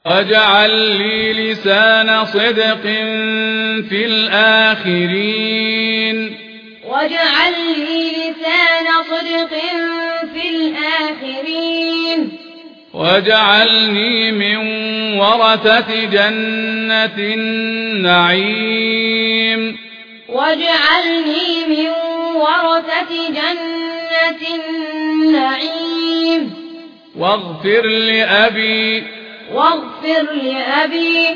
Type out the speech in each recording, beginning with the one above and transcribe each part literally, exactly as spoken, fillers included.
واجعل لي لسان صدق في الآخرين واجعل لي لسان صدق في الآخرين واجعلني من ورثة جنة النعيم واجعلني من ورثة جنة النعيم واغفر لأبي واغفر لأبي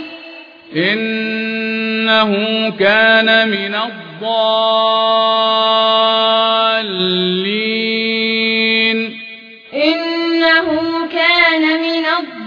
إنه كان من الضالين إنه كان من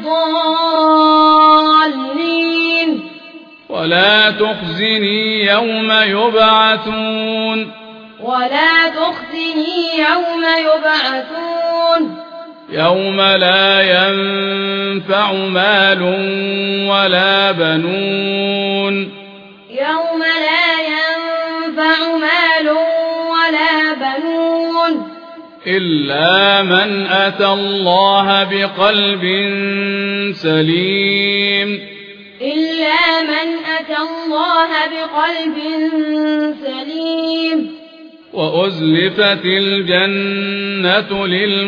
الضالين ولا تخزني يوم يبعثون ولا تخزني يوم يبعثون يوم لا ينفع مال ولا بنون يوم لا ينفع مال ولا بنون إلا من أتى الله بقلب سليم إلا من أتى الله بقلب سليم وأزلفت الجنة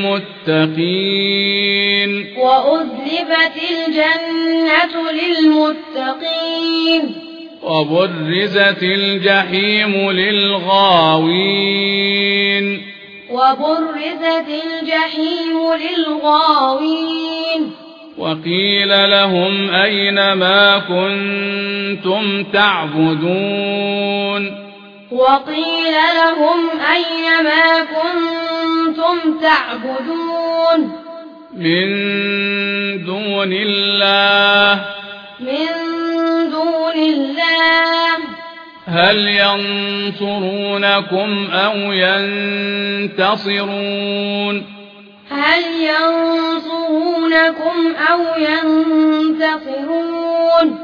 للمتقين وأزلفت الجنة للمتقين وبرزت الجحيم للغاوين وبرزت الجحيم للغاوين وقيل لهم أين ما كنتم تعبدون وقيل لهم أين ما كنتم تعبدون من دون الله من دون الله هل ينصرونكم أو ينتصرون هل ينصرونكم أو ينتصرون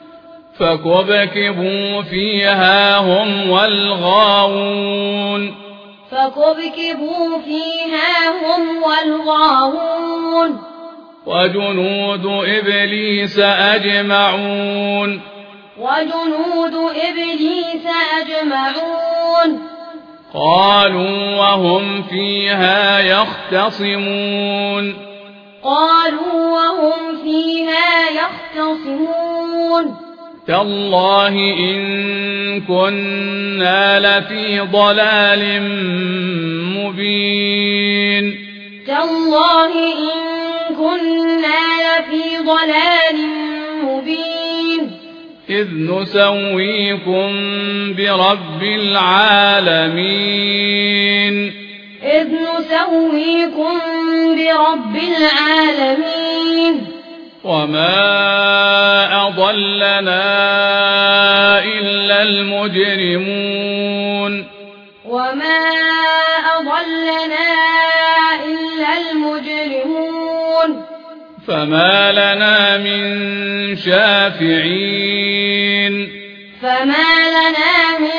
فكبكبوا فيها هم والغاوون فكبكبوا فيها هم والغاوون وجنود إبليس أجمعون وجنود إبليس أجمعون قالوا وهم فيها يختصمون قالوا وهم فيها يختصمون تالله إن كنا لفي ضلال مبين تالله إن كنا لفي ضلال مبين إذ نسويكم برب العالمين إذ نسويكم برب العالمين وما أضلنا إلا المجرمون وما أضلنا إلا المجرمون فما لنا من شافعين فما لنا من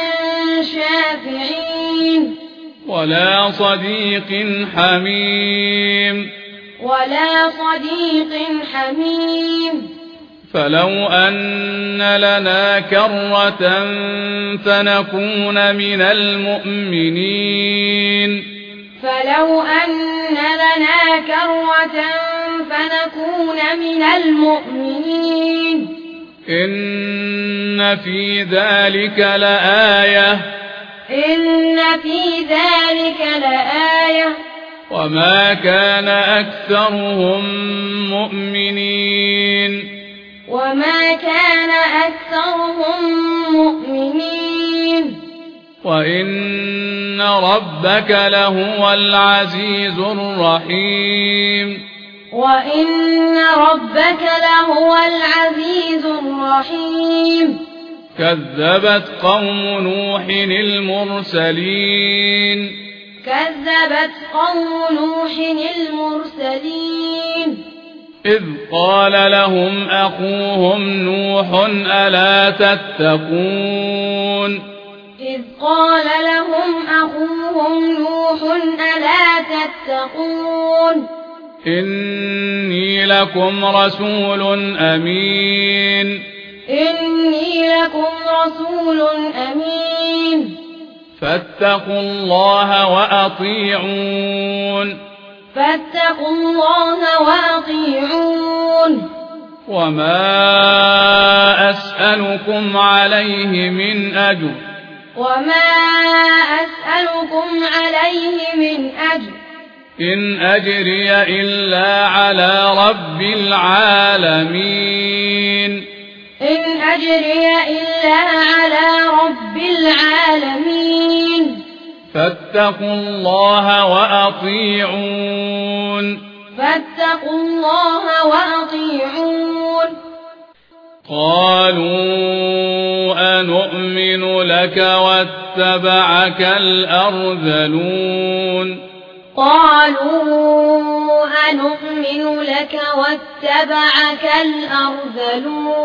شافعين ولا صديق حميم ولا صديق حميم فلو أن لنا كرة فنكون من المؤمنين فلو أن لنا كرة فنكون من المؤمنين إن في ذلك لآية إن في ذلك لآية وما كان أكثرهم مؤمنين وما كان أكثرهم مؤمنين وإن ربك لهو العزيز الرحيم وإن ربك لهو العزيز الرحيم كذبت قوم نوح المرسلين كذبت قوم نوح المرسلين إذ قال لهم أخوهم نوح ألا تتقون إذ قال لهم أخوهم نوح ألا تتقون إني لكم رسول أمين إني لكم رسول أمين فاتقوا الله وأطيعون فاتقوا الله وأطيعون وما أسألكم عليه من أجر وما أسألكم عليه من أجر إن أجري إلا على رب العالمين إن أجري إلا على رب العالمين فاتقوا الله وأطيعون فاتقوا الله وأطيعون قالوا أنؤمن لك واتبعك الأرذلون قالوا أنؤمن لك واتبعك الأرذلون